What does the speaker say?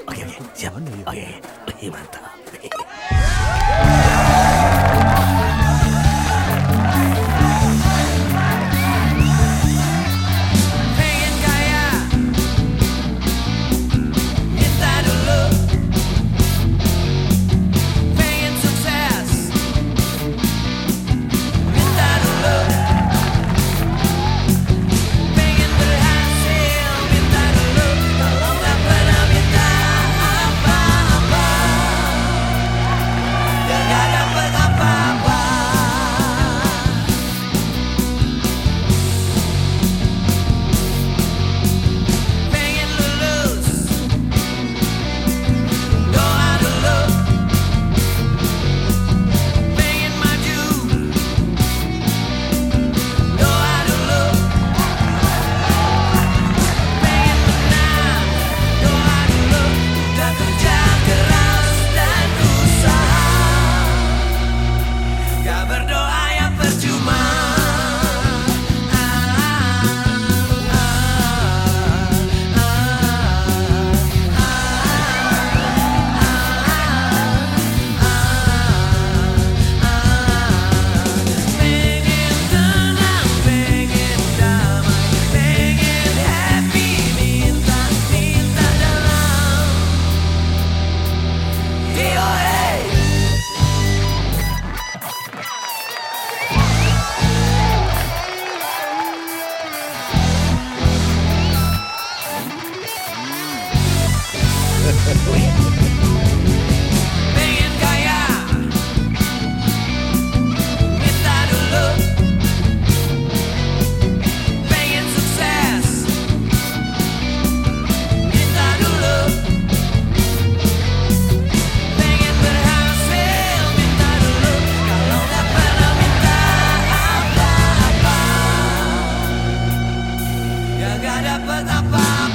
Oke, siap. Oke, mantap. Pengen kaya, minta dulu. Pengen sukses, minta dulu. Pengen berhasil, minta dulu. Kalau nggak pernah minta apa-apa, ya nggak dapet apa-apa. Pengen lulus, doa dulu. Pengen maju, doa dulu. Pengen menang, doa dulu. Udah kerja keras dan usaha, gak berdoa ya percuma. Pengen tenang, pengen damai, pengen happy, minta dalam DOA. Pengen kaya, minta dulu. Pengen sukses, minta dulu. Pengen berhasil, minta dulu. Kalau nggak pernah minta apa-apa, ya nggak dapet apa-apa.